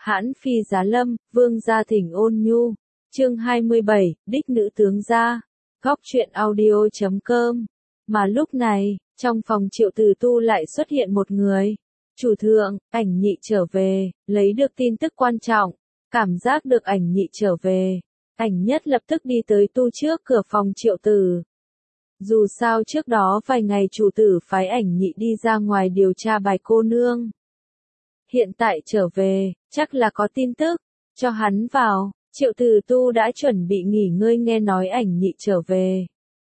Hãn phi giá lâm, vương gia thỉnh ôn nhu. Chương 27, đích nữ tướng gia. Góc truyện audio.com. Mà lúc này, trong phòng Triệu Từ Tu lại xuất hiện một người. Chủ thượng, ảnh nhị trở về, lấy được tin tức quan trọng. Cảm giác được ảnh nhị trở về. Ảnh nhất lập tức đi tới tu trước cửa phòng Triệu Tử. Dù sao trước đó vài ngày chủ tử phái ảnh nhị đi ra ngoài điều tra bài cô nương. Hiện tại trở về, chắc là có tin tức, cho hắn vào. Triệu Từ Tu đã chuẩn bị nghỉ ngơi nghe nói ảnh nhị trở về.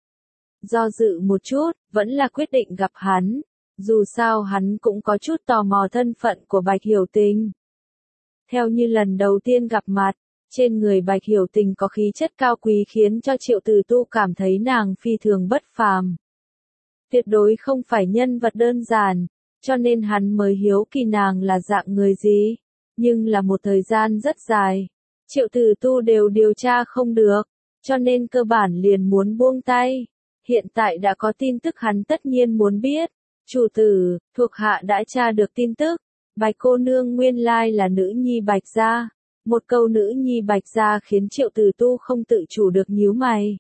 Do dự một chút, vẫn là quyết định gặp hắn. Dù sao hắn cũng có chút tò mò thân phận của Bạch Hiểu Tình. Theo như lần đầu tiên gặp mặt, trên người Bạch Hiểu Tình có khí chất cao quý khiến cho Triệu Từ Tu cảm thấy nàng phi thường bất phàm. Tuyệt đối không phải nhân vật đơn giản, cho nên hắn mới hiếu kỳ nàng là dạng người gì. Nhưng là một thời gian rất dài, Triệu Từ Tu đều điều tra không được, cho nên cơ bản liền muốn buông tay. Hiện tại đã có tin tức hắn tất nhiên muốn biết. Chủ tử, thuộc hạ đã tra được tin tức. Bạch cô nương nguyên lai là nữ nhi Bạch gia. Một câu nữ nhi Bạch gia khiến Triệu Từ Tu không tự chủ được nhíu mày.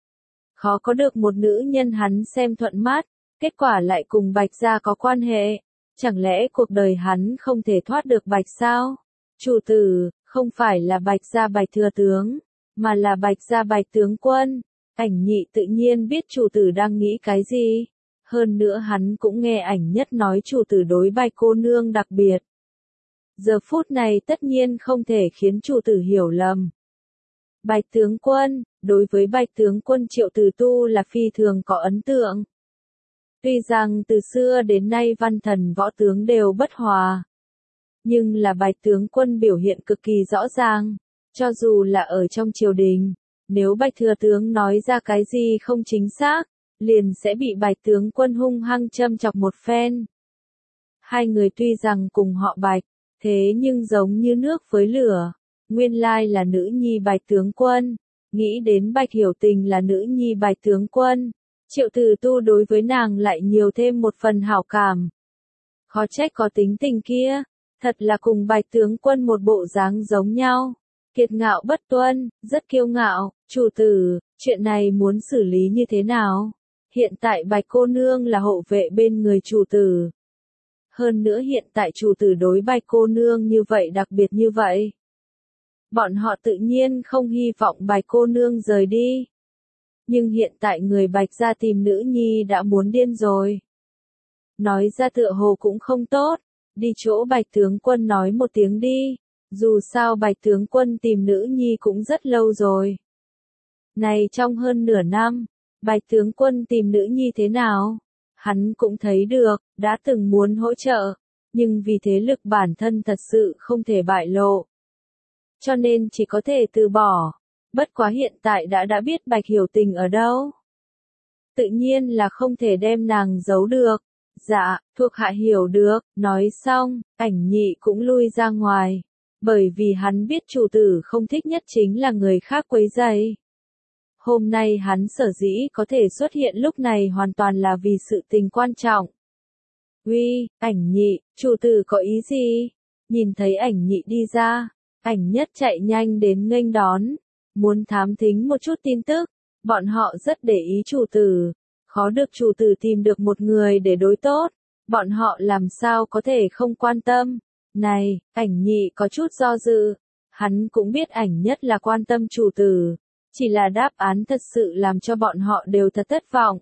Khó có được một nữ nhân hắn xem thuận mắt, kết quả lại cùng Bạch gia có quan hệ. Chẳng lẽ cuộc đời hắn không thể thoát được Bạch sao? Chủ tử, không phải là Bạch gia Bạch thừa tướng, mà là Bạch gia Bạch tướng quân. Ảnh nhị tự nhiên biết chủ tử đang nghĩ cái gì. Hơn nữa hắn cũng nghe ảnh nhất nói chủ tử đối Bạch cô nương đặc biệt. Giờ phút này tất nhiên không thể khiến chủ tử hiểu lầm. Bạch tướng quân, đối với Bạch tướng quân Triệu Từ Tu là phi thường có ấn tượng. Tuy rằng từ xưa đến nay văn thần võ tướng đều bất hòa. Nhưng là Bạch tướng quân biểu hiện cực kỳ rõ ràng. Cho dù là ở trong triều đình, nếu Bạch thừa tướng nói ra cái gì không chính xác, liền sẽ bị Bạch tướng quân hung hăng châm chọc một phen. Hai người tuy rằng cùng họ Bạch, thế nhưng giống như nước với lửa. Nguyên lai là nữ nhi Bạch tướng quân. Nghĩ đến Bạch Hiểu Tình là nữ nhi Bạch tướng quân, Triệu Từ Tu đối với nàng lại nhiều thêm một phần hảo cảm. Khó trách có tính tình kia, thật là cùng Bạch tướng quân một bộ dáng giống nhau. Kiệt ngạo bất tuân, rất kiêu ngạo. Chủ tử, chuyện này muốn xử lý như thế nào? Hiện tại Bạch cô nương là hộ vệ bên người chủ tử. Hơn nữa hiện tại chủ tử đối Bạch cô nương như vậy đặc biệt như vậy. Bọn họ tự nhiên không hy vọng Bạch cô nương rời đi. Nhưng hiện tại người Bạch gia tìm nữ nhi đã muốn điên rồi. Nói ra tựa hồ cũng không tốt, đi chỗ Bạch tướng quân nói một tiếng đi. Dù sao Bạch tướng quân tìm nữ nhi cũng rất lâu rồi. Này trong hơn nửa năm, Bạch tướng quân tìm nữ nhi thế nào? Hắn cũng thấy được, đã từng muốn hỗ trợ, nhưng vì thế lực bản thân thật sự không thể bại lộ. Cho nên chỉ có thể từ bỏ. Bất quá hiện tại đã biết Bạch Hiểu Tình ở đâu. Tự nhiên là không thể đem nàng giấu được. Dạ, thuộc hạ hiểu được. Nói xong, ảnh nhị cũng lui ra ngoài. Bởi vì hắn biết chủ tử không thích nhất chính là người khác quấy rầy. Hôm nay hắn sở dĩ có thể xuất hiện lúc này hoàn toàn là vì sự tình quan trọng. Uy, ảnh nhị, chủ tử có ý gì? Nhìn thấy ảnh nhị đi ra, ảnh nhất chạy nhanh đến nghênh đón, muốn thám thính một chút tin tức. Bọn họ rất để ý chủ tử, khó được chủ tử tìm được một người để đối tốt, bọn họ làm sao có thể không quan tâm. Này, ảnh nhị có chút do dự, hắn cũng biết ảnh nhất là quan tâm chủ tử, chỉ là đáp án thật sự làm cho bọn họ đều thật thất vọng.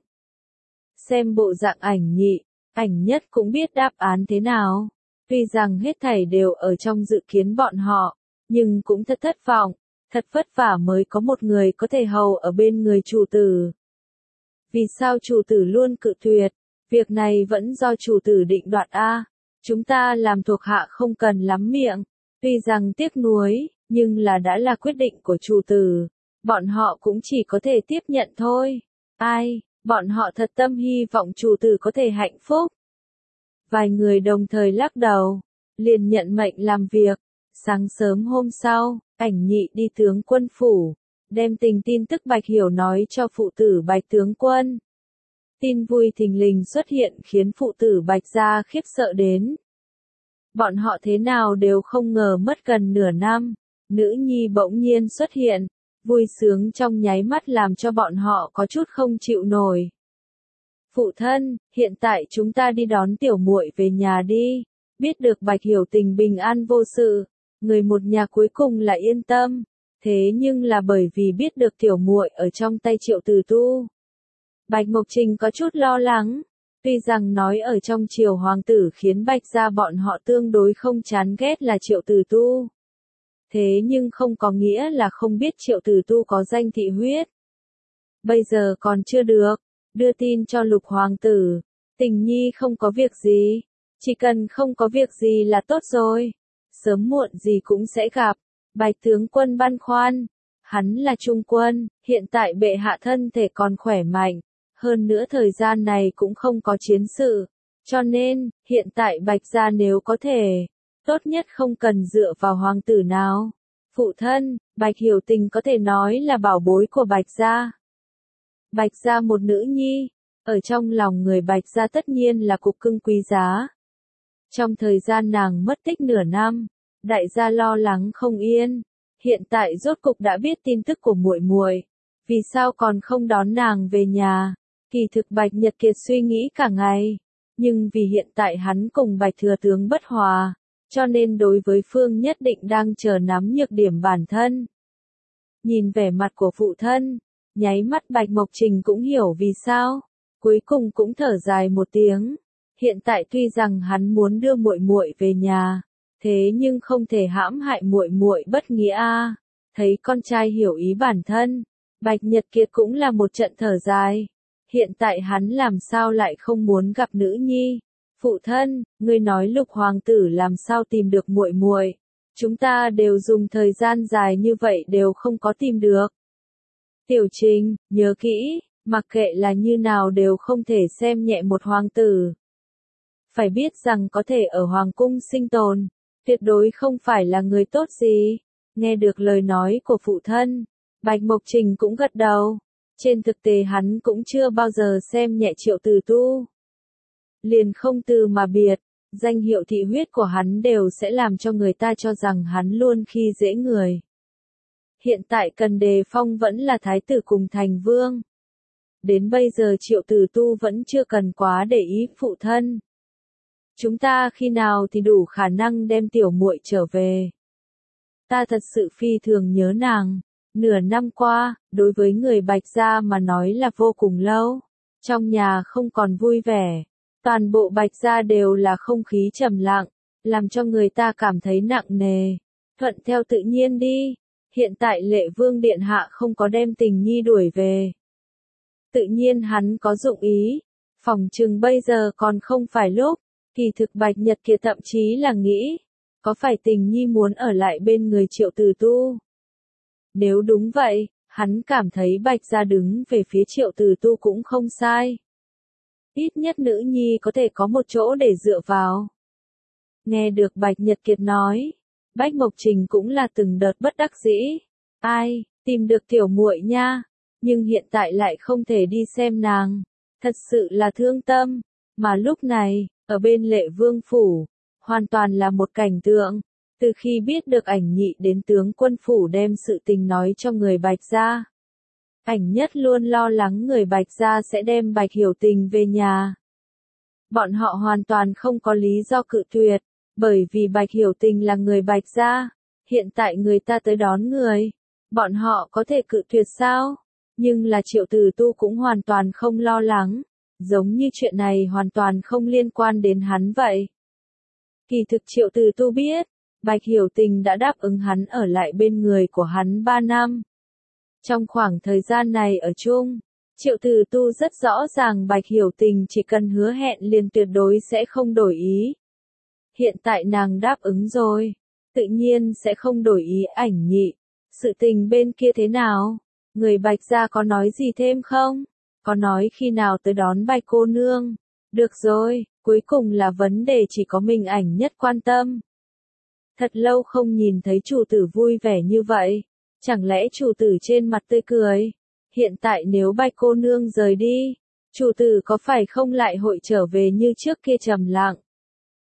Xem bộ dạng ảnh nhị, ảnh nhất cũng biết đáp án thế nào, tuy rằng hết thảy đều ở trong dự kiến bọn họ, nhưng cũng thật thất vọng, thật vất vả mới có một người có thể hầu ở bên người chủ tử. Vì sao chủ tử luôn cự tuyệt, việc này vẫn do chủ tử định đoạt a. Chúng ta làm thuộc hạ không cần lắm miệng, tuy rằng tiếc nuối, nhưng là đã là quyết định của chủ tử, bọn họ cũng chỉ có thể tiếp nhận thôi. Ai, bọn họ thật tâm hy vọng chủ tử có thể hạnh phúc. Vài người đồng thời lắc đầu, liền nhận mệnh làm việc. Sáng sớm hôm sau, ảnh nhị đi tướng quân phủ, đem tin tức Bạch Hiểu nói cho phụ tử Bạch tướng quân. Tin vui thình lình xuất hiện khiến phụ tử Bạch gia khiếp sợ đến. Bọn họ thế nào đều không ngờ mất gần nửa năm, nữ nhi bỗng nhiên xuất hiện, vui sướng trong nháy mắt làm cho bọn họ có chút không chịu nổi. Phụ thân, hiện tại chúng ta đi đón tiểu muội về nhà đi. Biết được Bạch Hiểu Tình bình an vô sự, người một nhà cuối cùng là yên tâm. Thế nhưng là bởi vì biết được tiểu muội ở trong tay Triệu Tử Tu, Bạch Mộc Trình có chút lo lắng. Tuy rằng nói ở trong triều hoàng tử khiến Bạch gia bọn họ tương đối không chán ghét là Triệu Tử Tu. Thế nhưng không có nghĩa là không biết Triệu Tử Tu có danh thị huyết. Bây giờ còn chưa được, đưa tin cho Lục hoàng tử, Tình Nhi không có việc gì, chỉ cần không có việc gì là tốt rồi. Sớm muộn gì cũng sẽ gặp. Bạch tướng quân băn khoăn, hắn là trung quân, hiện tại bệ hạ thân thể còn khỏe mạnh, hơn nữa thời gian này cũng không có chiến sự, cho nên, hiện tại Bạch gia nếu có thể, tốt nhất không cần dựa vào hoàng tử nào. Phụ thân, Bạch Hiểu Tình có thể nói là bảo bối của Bạch gia. Bạch gia một nữ nhi, ở trong lòng người Bạch gia tất nhiên là cục cưng quý giá. Trong thời gian nàng mất tích nửa năm, đại gia lo lắng không yên, hiện tại rốt cục đã biết tin tức của muội muội, vì sao còn không đón nàng về nhà? Kỳ thực Bạch Nhật Kiệt suy nghĩ cả ngày, nhưng vì hiện tại hắn cùng Bạch thừa tướng bất hòa, cho nên đối với Phương nhất định đang chờ nắm nhược điểm bản thân. Nhìn vẻ mặt của phụ thân, nháy mắt Bạch Mộc Trình cũng hiểu vì sao, cuối cùng cũng thở dài một tiếng. Hiện tại tuy rằng hắn muốn đưa muội muội về nhà, thế nhưng không thể hãm hại muội muội bất nghĩa a. Thấy con trai hiểu ý bản thân, Bạch Nhật Kiệt cũng là một trận thở dài. Hiện tại hắn làm sao lại không muốn gặp nữ nhi? Phụ thân, ngươi nói Lục hoàng tử làm sao tìm được muội muội? Chúng ta đều dùng thời gian dài như vậy đều không có tìm được. Tiểu Trình, nhớ kỹ, mặc kệ là như nào đều không thể xem nhẹ một hoàng tử. Phải biết rằng có thể ở hoàng cung sinh tồn, tuyệt đối không phải là người tốt gì. Nghe được lời nói của phụ thân, Bạch Mộc Trình cũng gật đầu. Trên thực tế hắn cũng chưa bao giờ xem nhẹ Triệu Tử Tu. Liền không từ mà biệt, danh hiệu thị huyết của hắn đều sẽ làm cho người ta cho rằng hắn luôn khi dễ người. Hiện tại cần đề phong vẫn là thái tử cùng thành vương. Đến bây giờ Triệu Tử Tu vẫn chưa cần quá để ý phụ thân. Chúng ta khi nào thì đủ khả năng đem tiểu muội trở về. Ta thật sự phi thường nhớ nàng. Nửa năm qua, đối với người Bạch gia mà nói là vô cùng lâu. Trong nhà không còn vui vẻ. Toàn bộ Bạch gia đều là không khí trầm lặng, làm cho người ta cảm thấy nặng nề. Thuận theo tự nhiên đi. Hiện tại Lệ Vương Điện Hạ không có đem Tình Nhi đuổi về. Tự nhiên hắn có dụng ý. Phỏng chừng bây giờ còn không phải lúc. Kỳ thực Bạch Nhật Kiệt thậm chí là nghĩ, có phải Tình Nhi muốn ở lại bên người Triệu Tử Tu? Nếu đúng vậy, hắn cảm thấy Bạch gia đứng về phía Triệu Tử Tu cũng không sai. Ít nhất nữ nhi có thể có một chỗ để dựa vào. Nghe được Bạch Nhật Kiệt nói, Bạch Mộc Trình cũng là từng đợt bất đắc dĩ. Ai, tìm được tiểu muội nha, nhưng hiện tại lại không thể đi xem nàng. Thật sự là thương tâm, mà lúc này, ở bên Lệ Vương phủ, hoàn toàn là một cảnh tượng. Từ khi biết được Ảnh Nhị đến tướng quân phủ đem sự tình nói cho người Bạch gia, Ảnh Nhất luôn lo lắng người Bạch gia sẽ đem Bạch Hiểu Tình về nhà. Bọn họ hoàn toàn không có lý do cự tuyệt, bởi vì Bạch Hiểu Tình là người Bạch gia, hiện tại người ta tới đón người, bọn họ có thể cự tuyệt sao? Nhưng là Triệu Tử Tu cũng hoàn toàn không lo lắng, giống như chuyện này hoàn toàn không liên quan đến hắn vậy. Kỳ thực Triệu Tử Tu biết, Bạch Hiểu Tình đã đáp ứng hắn ở lại bên người của hắn 3 năm. Trong khoảng thời gian này ở chung, Triệu Tử Tu rất rõ ràng Bạch Hiểu Tình chỉ cần hứa hẹn liền tuyệt đối sẽ không đổi ý. Hiện tại nàng đáp ứng rồi, tự nhiên sẽ không đổi ý. Ảnh Nhị, sự tình bên kia thế nào? Người Bạch gia có nói gì thêm không? Có nói khi nào tới đón Bạch cô nương? Được rồi, cuối cùng là vấn đề chỉ có mình Ảnh Nhất quan tâm. Thật lâu không nhìn thấy chủ tử vui vẻ như vậy. Chẳng lẽ chủ tử trên mặt tươi cười? Hiện tại nếu Bạch cô nương rời đi, chủ tử có phải không lại hội trở về như trước kia trầm lặng?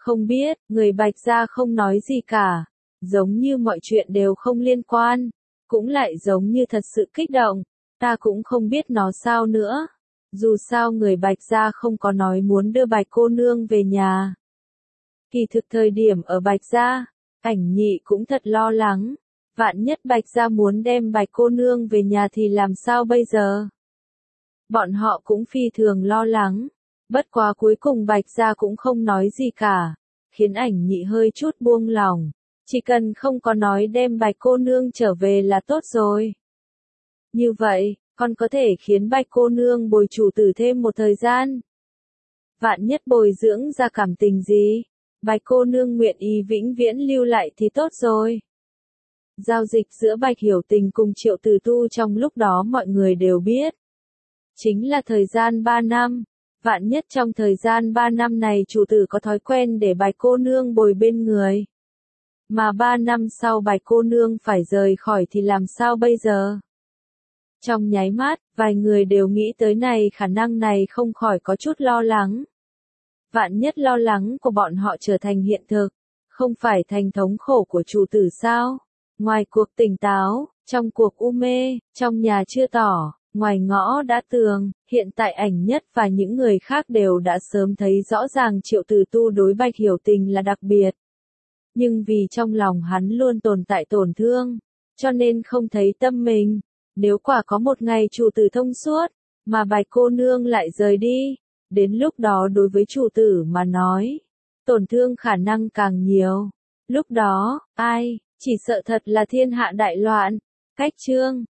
Không biết, người Bạch gia không nói gì cả. Giống như mọi chuyện đều không liên quan. Cũng lại giống như thật sự kích động. Ta cũng không biết nó sao nữa. Dù sao người Bạch gia không có nói muốn đưa Bạch cô nương về nhà. Kỳ thực thời điểm ở Bạch gia, Ảnh Nhị cũng thật lo lắng. Vạn nhất Bạch gia muốn đem Bạch cô nương về nhà thì làm sao bây giờ? Bọn họ cũng phi thường lo lắng. Bất quá cuối cùng Bạch gia cũng không nói gì cả, khiến Ảnh Nhị hơi chút buông lòng. Chỉ cần không có nói đem Bạch cô nương trở về là tốt rồi. Như vậy, còn có thể khiến Bạch cô nương bồi chủ tử thêm một thời gian. Vạn nhất bồi dưỡng ra cảm tình gì, Bạch cô nương nguyện ý vĩnh viễn lưu lại thì tốt rồi. Giao dịch giữa Bạch Hiểu Tình cùng Triệu Tử Tu trong lúc đó mọi người đều biết. Chính là thời gian 3 năm. Vạn nhất trong thời gian 3 năm này chủ tử có thói quen để Bạch cô nương bồi bên người. Mà 3 năm sau Bạch cô nương phải rời khỏi thì làm sao bây giờ? Trong nháy mắt, vài người đều nghĩ tới khả năng này không khỏi có chút lo lắng. Vạn nhất lo lắng của bọn họ trở thành hiện thực, không phải thành thống khổ của chủ tử sao? Ngoài cuộc tỉnh táo, trong cuộc u mê, trong nhà chưa tỏ, ngoài ngõ đã tường, hiện tại Ảnh Nhất và những người khác đều đã sớm thấy rõ ràng Triệu Tử Tu đối Bạch Hiểu Tình là đặc biệt. Nhưng vì trong lòng hắn luôn tồn tại tổn thương, cho nên không thấy tâm mình. Nếu quả có một ngày chủ tử thông suốt, mà Bạch cô nương lại rời đi, đến lúc đó đối với chủ tử mà nói, tổn thương khả năng càng nhiều. Lúc đó, chỉ sợ thật là thiên hạ đại loạn. Cách chương